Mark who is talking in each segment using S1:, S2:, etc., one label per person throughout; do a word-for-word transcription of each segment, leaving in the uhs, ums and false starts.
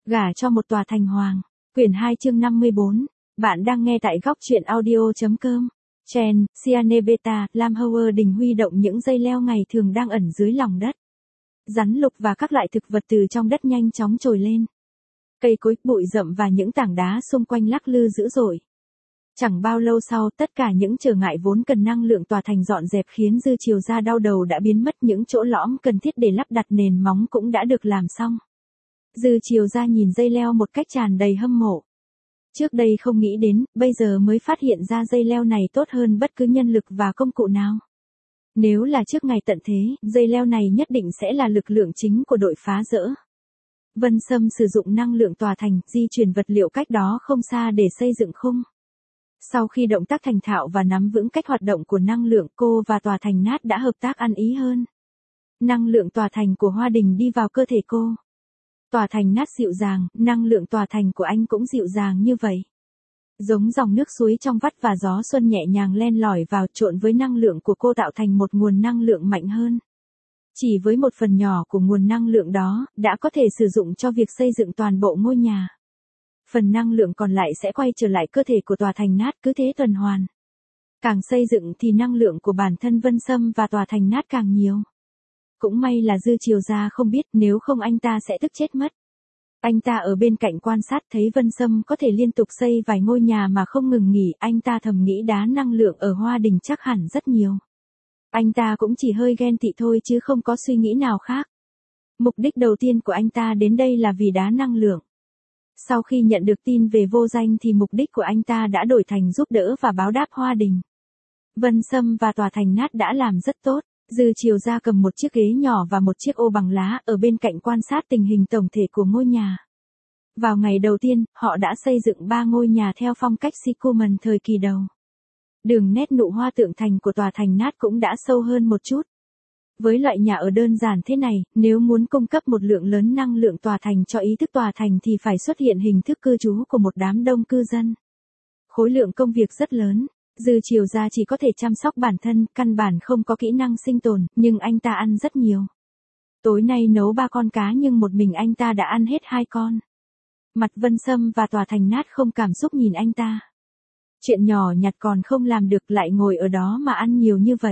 S1: Gả cho một tòa thành hoàng. Quyển hai chương năm mươi bốn. Bạn đang nghe tại góc truyện audio.com. Chen, Cyanebeta, Lam Howard Đình huy động những dây leo ngày thường đang ẩn dưới lòng đất. Rắn lục và các loại thực vật từ trong đất nhanh chóng trồi lên. Cây cối, bụi rậm và những tảng đá xung quanh lắc lư dữ dội. Chẳng bao lâu sau, tất cả những trở ngại vốn cần năng lượng tòa thành dọn dẹp khiến Dư Triều Gia đau đầu đã biến mất, những chỗ lõm cần thiết để lắp đặt nền móng cũng đã được làm xong. Dư Triều Gia nhìn dây leo một cách tràn đầy hâm mộ. Trước đây không nghĩ đến, bây giờ mới phát hiện ra dây leo này tốt hơn bất cứ nhân lực và công cụ nào. Nếu là trước ngày tận thế, dây leo này nhất định sẽ là lực lượng chính của đội phá rỡ. Vân Sâm sử dụng năng lượng tòa thành, di chuyển vật liệu cách đó không xa để xây dựng khung. Sau khi động tác thành thạo và nắm vững cách hoạt động của năng lượng, cô và tòa thành nát đã hợp tác ăn ý hơn. Năng lượng tòa thành của Hoa Đình đi vào cơ thể cô. Tòa thành nát dịu dàng, năng lượng tòa thành của anh cũng dịu dàng như vậy. Giống dòng nước suối trong vắt và gió xuân nhẹ nhàng len lỏi vào, trộn với năng lượng của cô tạo thành một nguồn năng lượng mạnh hơn. Chỉ với một phần nhỏ của nguồn năng lượng đó, đã có thể sử dụng cho việc xây dựng toàn bộ ngôi nhà. Phần năng lượng còn lại sẽ quay trở lại cơ thể của tòa thành nát, cứ thế tuần hoàn. Càng xây dựng thì năng lượng của bản thân Vân Sâm và tòa thành nát càng nhiều. Cũng may là Dư Triều Gia không biết, nếu không anh ta sẽ tức chết mất. Anh ta ở bên cạnh quan sát thấy Vân Sâm có thể liên tục xây vài ngôi nhà mà không ngừng nghỉ, anh ta thầm nghĩ đá năng lượng ở Hoa Đình chắc hẳn rất nhiều. Anh ta cũng chỉ hơi ghen tị thôi chứ không có suy nghĩ nào khác. Mục đích đầu tiên của anh ta đến đây là vì đá năng lượng. Sau khi nhận được tin về Vô Danh thì mục đích của anh ta đã đổi thành giúp đỡ và báo đáp Hoa Đình. Vân Sâm và tòa thành nát đã làm rất tốt. Dư Triều Gia cầm một chiếc ghế nhỏ và một chiếc ô bằng lá ở bên cạnh quan sát tình hình tổng thể của ngôi nhà. Vào ngày đầu tiên, họ đã xây dựng ba ngôi nhà theo phong cách Shikuman thời kỳ đầu. Đường nét nụ hoa tượng thành của tòa thành nát cũng đã sâu hơn một chút. Với loại nhà ở đơn giản thế này, nếu muốn cung cấp một lượng lớn năng lượng tòa thành cho ý thức tòa thành thì phải xuất hiện hình thức cư trú của một đám đông cư dân. Khối lượng công việc rất lớn. Dư Triều Gia chỉ có thể chăm sóc bản thân, căn bản không có kỹ năng sinh tồn, nhưng anh ta ăn rất nhiều. Tối nay nấu ba con cá nhưng một mình anh ta đã ăn hết hai con. Mặt Vân Sâm và tòa thành nát không cảm xúc nhìn anh ta. Chuyện nhỏ nhặt còn không làm được, lại ngồi ở đó mà ăn nhiều như vậy.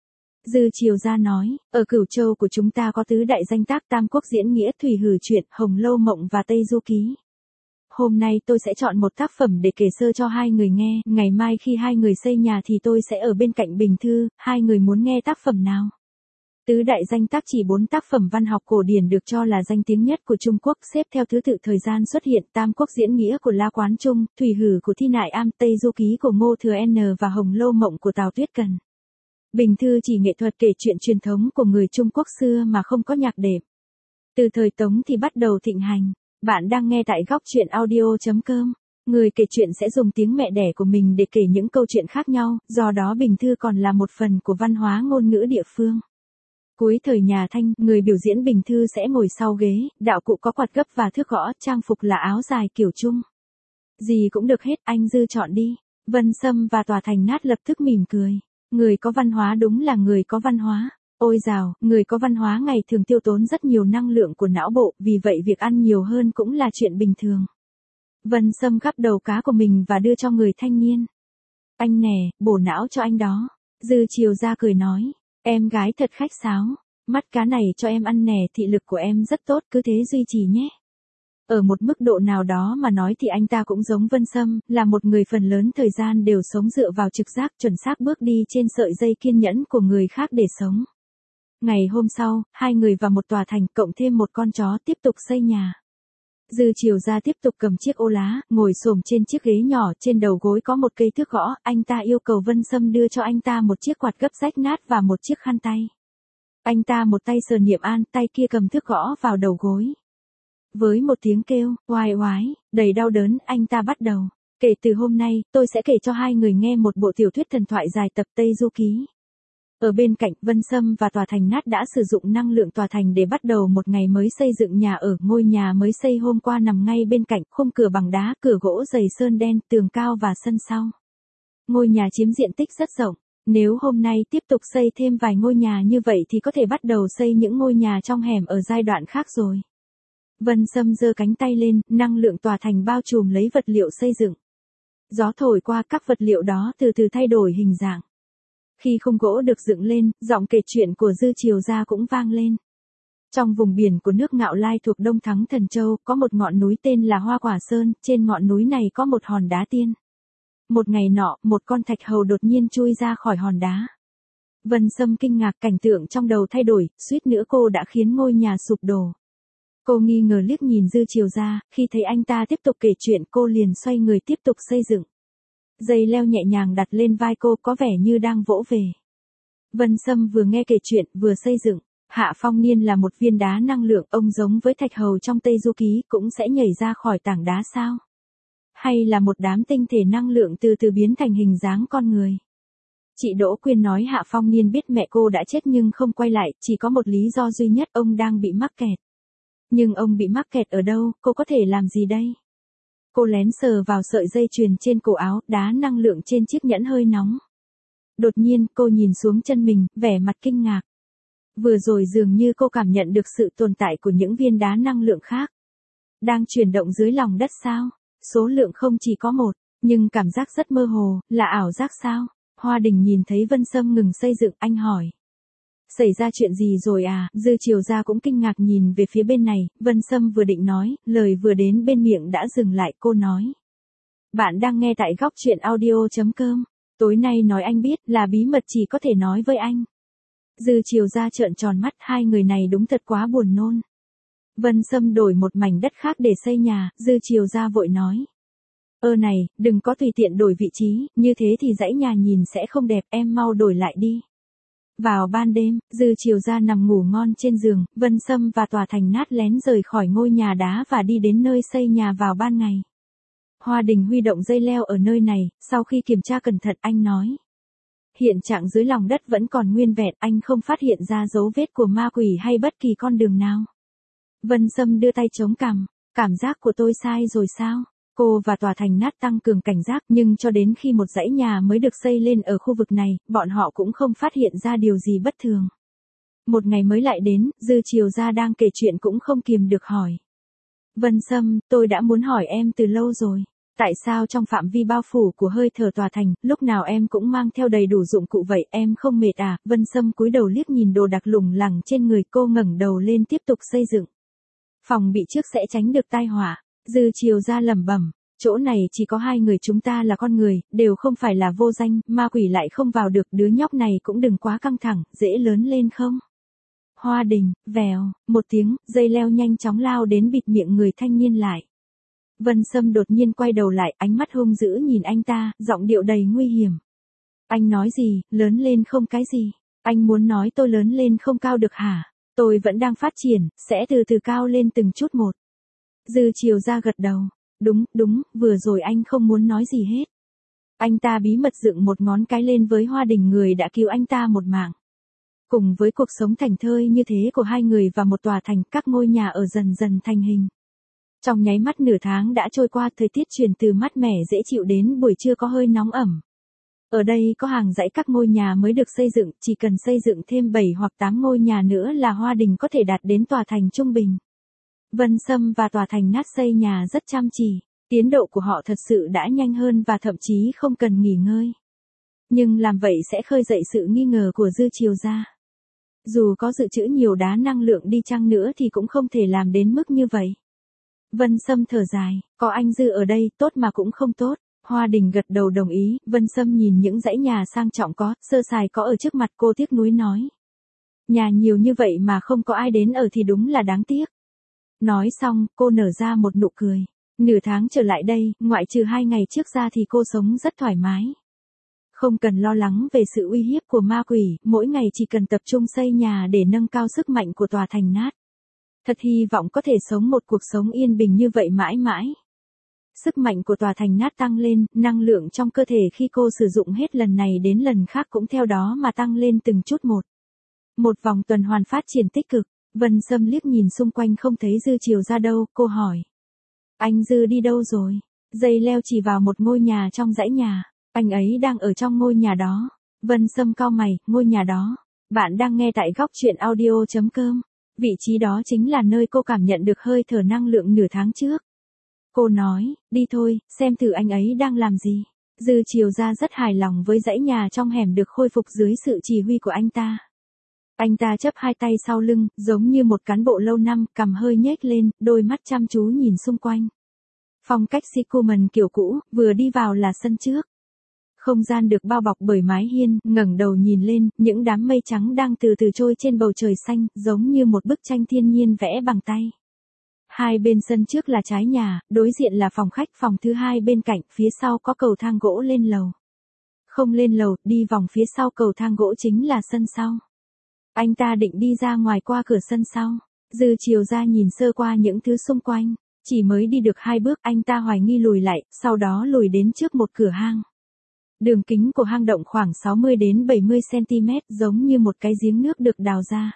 S1: Dư Triều Gia nói, ở Cửu Châu của chúng ta có tứ đại danh tác Tam Quốc diễn nghĩa, Thủy Hử truyện, Hồng Lâu Mộng và Tây Du Ký. Hôm nay tôi sẽ chọn một tác phẩm để kể sơ cho hai người nghe, ngày mai khi hai người xây nhà thì tôi sẽ ở bên cạnh Bình Thư, hai người muốn nghe tác phẩm nào? Tứ đại danh tác chỉ bốn tác phẩm văn học cổ điển được cho là danh tiếng nhất của Trung Quốc, xếp theo thứ tự thời gian xuất hiện: Tam Quốc diễn nghĩa của La Quán Trung, Thủy Hử của Thi Nại Am, Tây Du Ký của Ngô Thừa N và Hồng Lâu Mộng của Tào Tuyết Cần. Bình Thư chỉ nghệ thuật kể chuyện truyền thống của người Trung Quốc xưa mà không có nhạc đệm. Từ thời Tống thì bắt đầu thịnh hành. Bạn đang nghe tại góc truyện audio.com. Người kể chuyện sẽ dùng tiếng mẹ đẻ của mình để kể những câu chuyện khác nhau, do đó Bình Thư còn là một phần của văn hóa ngôn ngữ địa phương. Cuối thời nhà Thanh, người biểu diễn Bình Thư sẽ ngồi sau ghế, đạo cụ có quạt gấp và thước gõ, trang phục là áo dài kiểu Trung. Gì cũng được hết, anh Dư chọn đi. Vân Sâm và tòa thành nát lập tức mỉm cười. Người có văn hóa đúng là người có văn hóa. Ôi dào, người có văn hóa ngày thường tiêu tốn rất nhiều năng lượng của não bộ, vì vậy việc ăn nhiều hơn cũng là chuyện bình thường. Vân Sâm gắp đầu cá của mình và đưa cho người thanh niên. Anh nè, bổ não cho anh đó. Dư Triều Gia cười nói, em gái thật khách sáo. Mắt cá này cho em ăn nè, thị lực của em rất tốt, cứ thế duy trì nhé. Ở một mức độ nào đó mà nói thì anh ta cũng giống Vân Sâm, là một người phần lớn thời gian đều sống dựa vào trực giác, chuẩn xác bước đi trên sợi dây kiên nhẫn của người khác để sống. Ngày hôm sau, hai người vào một tòa thành, cộng thêm một con chó, tiếp tục xây nhà. Dư Triều Gia tiếp tục cầm chiếc ô lá, ngồi xổm trên chiếc ghế nhỏ, trên đầu gối có một cây thước gõ, anh ta yêu cầu Vân Sâm đưa cho anh ta một chiếc quạt gấp rách nát và một chiếc khăn tay. Anh ta một tay sờ niệm an, tay kia cầm thước gõ vào đầu gối. Với một tiếng kêu, oai oái, đầy đau đớn, anh ta bắt đầu. Kể từ hôm nay, tôi sẽ kể cho hai người nghe một bộ tiểu thuyết thần thoại dài tập Tây Du Ký. Ở bên cạnh, Vân Sâm và tòa thành nát đã sử dụng năng lượng tòa thành để bắt đầu một ngày mới xây dựng nhà ở. Ngôi nhà mới xây hôm qua nằm ngay bên cạnh, khung cửa bằng đá, cửa gỗ dày sơn đen, tường cao và sân sau. Ngôi nhà chiếm diện tích rất rộng. Nếu hôm nay tiếp tục xây thêm vài ngôi nhà như vậy thì có thể bắt đầu xây những ngôi nhà trong hẻm ở giai đoạn khác rồi. Vân Sâm giơ cánh tay lên, năng lượng tòa thành bao trùm lấy vật liệu xây dựng. Gió thổi qua các vật liệu đó từ từ thay đổi hình dạng. Khi khung gỗ được dựng lên, giọng kể chuyện của Dư Triều Gia cũng vang lên. Trong vùng biển của nước Ngạo Lai thuộc Đông Thắng Thần Châu, có một ngọn núi tên là Hoa Quả Sơn, trên ngọn núi này có một hòn đá tiên. Một ngày nọ, một con thạch hầu đột nhiên chui ra khỏi hòn đá. Vân Sâm kinh ngạc, cảnh tượng trong đầu thay đổi, suýt nữa cô đã khiến ngôi nhà sụp đổ. Cô nghi ngờ liếc nhìn Dư Triều Gia, khi thấy anh ta tiếp tục kể chuyện cô liền xoay người tiếp tục xây dựng. Dây leo nhẹ nhàng đặt lên vai cô có vẻ như đang vỗ về. Vân Sâm vừa nghe kể chuyện vừa xây dựng. Hạ Phong Niên là một viên đá năng lượng, ông giống với thạch hầu trong Tây Du Ký cũng sẽ nhảy ra khỏi tảng đá sao? Hay là một đám tinh thể năng lượng từ từ biến thành hình dáng con người? Chị Đỗ Quyên nói Hạ Phong Niên biết mẹ cô đã chết nhưng không quay lại, chỉ có một lý do duy nhất, ông đang bị mắc kẹt. Nhưng ông bị mắc kẹt ở đâu, cô có thể làm gì đây? Cô lén sờ vào sợi dây chuyền trên cổ áo, đá năng lượng trên chiếc nhẫn hơi nóng. Đột nhiên, cô nhìn xuống chân mình, vẻ mặt kinh ngạc. Vừa rồi dường như cô cảm nhận được sự tồn tại của những viên đá năng lượng khác. Đang chuyển động dưới lòng đất sao? Số lượng không chỉ có một, nhưng cảm giác rất mơ hồ, là ảo giác sao? Hoa Đình nhìn thấy Vân Sâm ngừng xây dựng, anh hỏi. Xảy ra chuyện gì rồi à? Dư Triều Gia cũng kinh ngạc nhìn về phía bên này, Vân Sâm vừa định nói, lời vừa đến bên miệng đã dừng lại, cô nói. Bạn đang nghe tại góc truyện audio.com. Tối nay nói anh biết là bí mật chỉ có thể nói với anh. Dư Triều Gia trợn tròn mắt, hai người này đúng thật quá buồn nôn. Vân Sâm đổi một mảnh đất khác để xây nhà, Dư Triều Gia vội nói. Ơ này, đừng có tùy tiện đổi vị trí, như thế thì dãy nhà nhìn sẽ không đẹp, em mau đổi lại đi. Vào ban đêm, Dư Triều Gia nằm ngủ ngon trên giường, Vân Sâm và Tòa Thành Nát lén rời khỏi ngôi nhà đá và đi đến nơi xây nhà vào ban ngày. Hoa Đình huy động dây leo ở nơi này, sau khi kiểm tra cẩn thận anh nói. Hiện trạng dưới lòng đất vẫn còn nguyên vẹn, anh không phát hiện ra dấu vết của ma quỷ hay bất kỳ con đường nào. Vân Sâm đưa tay chống cằm, cảm giác của tôi sai rồi sao? Cô và Tòa Thành Nát tăng cường cảnh giác, nhưng cho đến khi một dãy nhà mới được xây lên ở khu vực này, bọn họ cũng không phát hiện ra điều gì bất thường. Một ngày mới lại đến, Dư Triều Gia đang kể chuyện cũng không kìm được hỏi. Vân Sâm, tôi đã muốn hỏi em từ lâu rồi. Tại sao trong phạm vi bao phủ của hơi thở tòa thành, lúc nào em cũng mang theo đầy đủ dụng cụ vậy, em không mệt à? Vân Sâm cúi đầu liếc nhìn đồ đạc lủng lẳng trên người, cô ngẩng đầu lên tiếp tục xây dựng. Phòng bị trước sẽ tránh được tai họa. Dư Triều Gia lẩm bẩm, chỗ này chỉ có hai người chúng ta là con người, đều không phải là vô danh, ma quỷ lại không vào được, đứa nhóc này cũng đừng quá căng thẳng, dễ lớn lên không? Hoa Đình, vèo, một tiếng, dây leo nhanh chóng lao đến bịt miệng người thanh niên lại. Vân Sâm đột nhiên quay đầu lại, ánh mắt hung dữ nhìn anh ta, giọng điệu đầy nguy hiểm. Anh nói gì, lớn lên không cái gì? Anh muốn nói tôi lớn lên không cao được hả? Tôi vẫn đang phát triển, sẽ từ từ cao lên từng chút một. Dư Triều Gia gật đầu. Đúng, đúng, vừa rồi anh không muốn nói gì hết. Anh ta bí mật dựng một ngón cái lên với Hoa Đình, người đã cứu anh ta một mạng. Cùng với cuộc sống thảnh thơi như thế của hai người và một tòa thành, các ngôi nhà ở dần dần thành hình. Trong nháy mắt nửa tháng đã trôi qua, thời tiết chuyển từ mát mẻ dễ chịu đến buổi trưa có hơi nóng ẩm. Ở đây có hàng dãy các ngôi nhà mới được xây dựng, chỉ cần xây dựng thêm bảy hoặc tám ngôi nhà nữa là Hoa Đình có thể đạt đến tòa thành trung bình. Vân Sâm và Tòa Thành Nát xây nhà rất chăm chỉ, tiến độ của họ thật sự đã nhanh hơn và thậm chí không cần nghỉ ngơi. Nhưng làm vậy sẽ khơi dậy sự nghi ngờ của Dư Triều Gia. Dù có dự trữ nhiều đá năng lượng đi chăng nữa thì cũng không thể làm đến mức như vậy. Vân Sâm thở dài, có anh Dư ở đây, tốt mà cũng không tốt. Hoa Đình gật đầu đồng ý, Vân Sâm nhìn những dãy nhà sang trọng có, sơ sài có ở trước mặt cô tiếc nuối nói. Nhà nhiều như vậy mà không có ai đến ở thì đúng là đáng tiếc. Nói xong, cô nở ra một nụ cười. Nửa tháng trở lại đây, ngoại trừ hai ngày trước ra thì cô sống rất thoải mái. Không cần lo lắng về sự uy hiếp của ma quỷ, mỗi ngày chỉ cần tập trung xây nhà để nâng cao sức mạnh của Tòa Thành Nát. Thật hy vọng có thể sống một cuộc sống yên bình như vậy mãi mãi. Sức mạnh của Tòa Thành Nát tăng lên, năng lượng trong cơ thể khi cô sử dụng hết lần này đến lần khác cũng theo đó mà tăng lên từng chút một. Một vòng tuần hoàn phát triển tích cực. Vân Sâm liếc nhìn xung quanh không thấy Dư Triều Gia đâu, cô hỏi. Anh Dư đi đâu rồi? Dây leo chỉ vào một ngôi nhà trong dãy nhà. Anh ấy đang ở trong ngôi nhà đó. Vân Sâm cau mày, ngôi nhà đó. Bạn đang nghe tại góc truyện audio.com. Vị trí đó chính là nơi cô cảm nhận được hơi thở năng lượng nửa tháng trước. Cô nói, đi thôi, xem thử anh ấy đang làm gì. Dư Chiều Gia rất hài lòng với dãy nhà trong hẻm được khôi phục dưới sự chỉ huy của anh ta. Anh ta chắp hai tay sau lưng, giống như một cán bộ lâu năm, cằm hơi nhếch lên, đôi mắt chăm chú nhìn xung quanh. Phong cách Seacoman kiểu cũ, vừa đi vào là sân trước. Không gian được bao bọc bởi mái hiên, ngẩng đầu nhìn lên, những đám mây trắng đang từ từ trôi trên bầu trời xanh, giống như một bức tranh thiên nhiên vẽ bằng tay. Hai bên sân trước là trái nhà, đối diện là phòng khách, phòng thứ hai bên cạnh, phía sau có cầu thang gỗ lên lầu. Không lên lầu, đi vòng phía sau cầu thang gỗ chính là sân sau. Anh ta định đi ra ngoài qua cửa sân sau. Dư Chiều Gia nhìn sơ qua những thứ xung quanh. Chỉ mới đi được hai bước, anh ta hoài nghi lùi lại, sau đó lùi đến trước một cửa hang. Đường kính của hang động khoảng sáu mươi đến bảy mươi xăng-ti-mét, giống như một cái giếng nước được đào ra.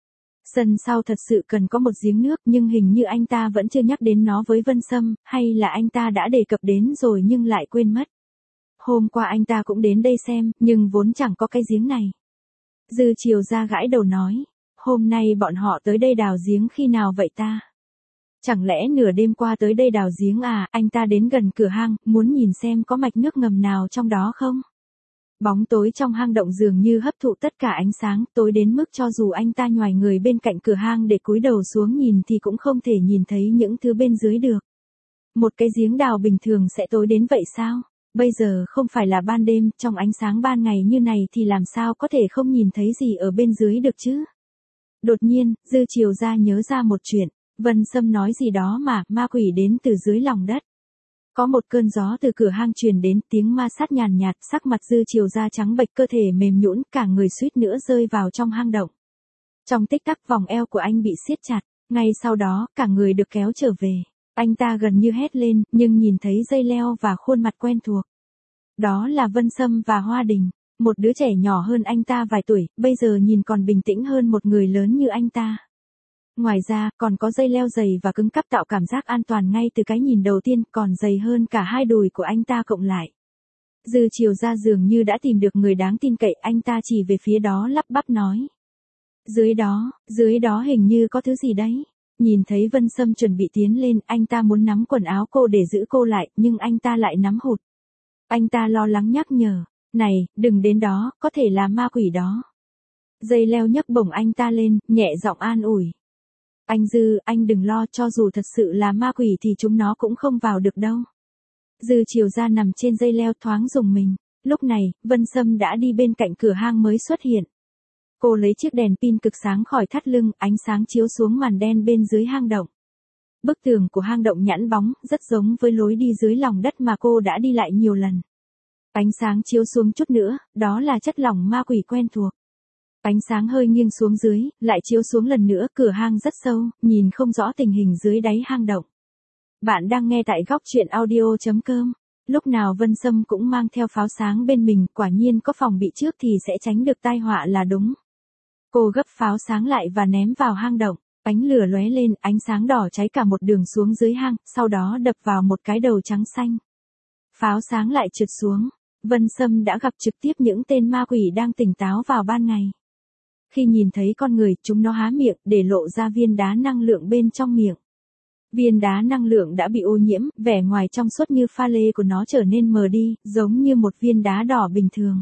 S1: Sân sau thật sự cần có một giếng nước, nhưng hình như anh ta vẫn chưa nhắc đến nó với Vân Sâm, hay là anh ta đã đề cập đến rồi nhưng lại quên mất. Hôm qua anh ta cũng đến đây xem, nhưng vốn chẳng có cái giếng này. Dư Chiều Gia gãi đầu nói, hôm nay bọn họ tới đây đào giếng khi nào vậy ta? Chẳng lẽ nửa đêm qua tới đây đào giếng à? Anh ta đến gần cửa hang, muốn nhìn xem có mạch nước ngầm nào trong đó không? Bóng tối trong hang động dường như hấp thụ tất cả ánh sáng, tối đến mức cho dù anh ta nhoài người bên cạnh cửa hang để cúi đầu xuống nhìn thì cũng không thể nhìn thấy những thứ bên dưới được. Một cái giếng đào bình thường sẽ tối đến vậy sao? Bây giờ không phải là ban đêm, trong ánh sáng ban ngày như này thì làm sao có thể không nhìn thấy gì ở bên dưới được chứ? Đột nhiên, Dư Chiều Gia nhớ ra một chuyện, Vân Sâm nói gì đó mà, ma quỷ đến từ dưới lòng đất. Có một cơn gió từ cửa hang truyền đến, tiếng ma sát nhàn nhạt, sắc mặt Dư Chiều Gia trắng bệch, cơ thể mềm nhũn, cả người suýt nữa rơi vào trong hang động. Trong tích tắc vòng eo của anh bị siết chặt, ngay sau đó, cả người được kéo trở về. Anh ta gần như hét lên, nhưng nhìn thấy dây leo và khuôn mặt quen thuộc. Đó là Vân Sâm và Hoa Đình, một đứa trẻ nhỏ hơn anh ta vài tuổi, bây giờ nhìn còn bình tĩnh hơn một người lớn như anh ta. Ngoài ra, còn có dây leo dày và cứng cáp tạo cảm giác an toàn ngay từ cái nhìn đầu tiên, còn dày hơn cả hai đùi của anh ta cộng lại. Dư Chiều Gia dường như đã tìm được người đáng tin cậy, anh ta chỉ về phía đó lắp bắp nói. Dưới đó, dưới đó hình như có thứ gì đấy. Nhìn thấy Vân Sâm chuẩn bị tiến lên, anh ta muốn nắm quần áo cô để giữ cô lại, nhưng anh ta lại nắm hụt. Anh ta lo lắng nhắc nhở, này, đừng đến đó, có thể là ma quỷ đó. Dây leo nhấc bổng anh ta lên, nhẹ giọng an ủi. Anh Dư, anh đừng lo, cho dù thật sự là ma quỷ thì chúng nó cũng không vào được đâu. Dư Chiều Gia nằm trên dây leo thoáng rùng mình. Lúc này, Vân Sâm đã đi bên cạnh cửa hang mới xuất hiện. Cô lấy chiếc đèn pin cực sáng khỏi thắt lưng, ánh sáng chiếu xuống màn đen bên dưới hang động. Bức tường của hang động nhẵn bóng, rất giống với lối đi dưới lòng đất mà cô đã đi lại nhiều lần. Ánh sáng chiếu xuống chút nữa, đó là chất lỏng ma quỷ quen thuộc. Ánh sáng hơi nghiêng xuống dưới, lại chiếu xuống lần nữa, cửa hang rất sâu, nhìn không rõ tình hình dưới đáy hang động. Bạn đang nghe tại góc truyện audio chấm com. Lúc nào Vân Sâm cũng mang theo pháo sáng bên mình, quả nhiên có phòng bị trước thì sẽ tránh được tai họa là đúng. Cô gấp pháo sáng lại và ném vào hang động, ánh lửa lóe lên, ánh sáng đỏ cháy cả một đường xuống dưới hang, sau đó đập vào một cái đầu trắng xanh. Pháo sáng lại trượt xuống, Vân Sâm đã gặp trực tiếp những tên ma quỷ đang tỉnh táo vào ban ngày. Khi nhìn thấy con người, chúng nó há miệng, để lộ ra viên đá năng lượng bên trong miệng. Viên đá năng lượng đã bị ô nhiễm, vẻ ngoài trong suốt như pha lê của nó trở nên mờ đi, giống như một viên đá đỏ bình thường.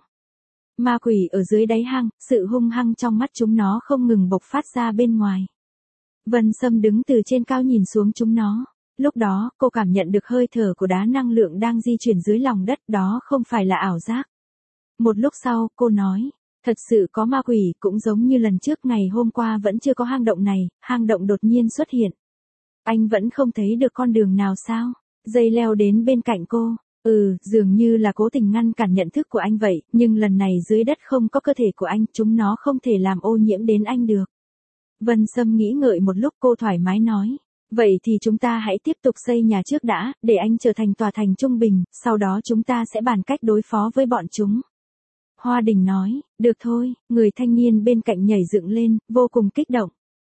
S1: Ma quỷ ở dưới đáy hang, sự hung hăng trong mắt chúng nó không ngừng bộc phát ra bên ngoài. Vân Sâm đứng từ trên cao nhìn xuống chúng nó. Lúc đó, cô cảm nhận được hơi thở của đá năng lượng đang di chuyển dưới lòng đất, đó không phải là ảo giác. Một lúc sau, cô nói, thật sự có ma quỷ, cũng giống như lần trước ngày hôm qua vẫn chưa có hang động này, hang động đột nhiên xuất hiện. Anh vẫn không thấy được con đường nào sao? Dây leo đến bên cạnh cô. Ừ, dường như là cố tình ngăn cản nhận thức của anh vậy, nhưng lần này dưới đất không có cơ thể của anh, chúng nó không thể làm ô nhiễm đến anh được. Vân Sâm nghĩ ngợi một lúc, cô thoải mái nói, vậy thì chúng ta hãy tiếp tục xây nhà trước đã, để anh trở thành tòa thành trung bình, sau đó chúng ta sẽ bàn cách đối phó với bọn chúng. Hoa Đình nói, được thôi, người thanh niên bên cạnh nhảy dựng lên, vô cùng kích động.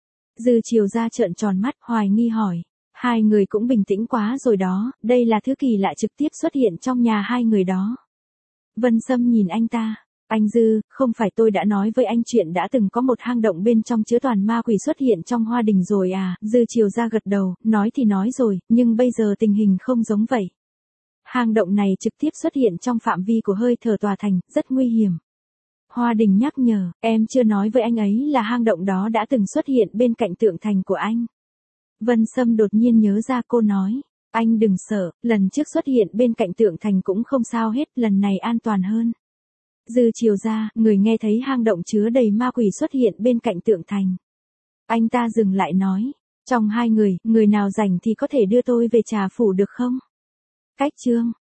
S1: Dư Chiều Gia trợn tròn mắt, hoài nghi hỏi. Hai người cũng bình tĩnh quá rồi đó, đây là thứ kỳ lạ trực tiếp xuất hiện trong nhà hai người đó. Vân Sâm nhìn anh ta, Anh Dư, không phải tôi đã nói với anh chuyện đã từng có một hang động bên trong chứa toàn ma quỷ xuất hiện trong Hoa Đình rồi à, Dư Chiều ra gật đầu, nói thì nói rồi, nhưng bây giờ tình hình không giống vậy. Hang động này trực tiếp xuất hiện trong phạm vi của hơi thở tòa thành, rất nguy hiểm. Hoa Đình nhắc nhở, em chưa nói với anh ấy là hang động đó đã từng xuất hiện bên cạnh tượng thành của anh. Vân Sâm đột nhiên nhớ ra, cô nói, anh đừng sợ, lần trước xuất hiện bên cạnh tượng thành cũng không sao hết, lần này an toàn hơn. Dư Chiều ra, người nghe thấy hang động chứa đầy ma quỷ xuất hiện bên cạnh tượng thành. Anh ta dừng lại nói, trong hai người, người nào rảnh thì có thể đưa tôi về Trà Phủ được không? Cách chương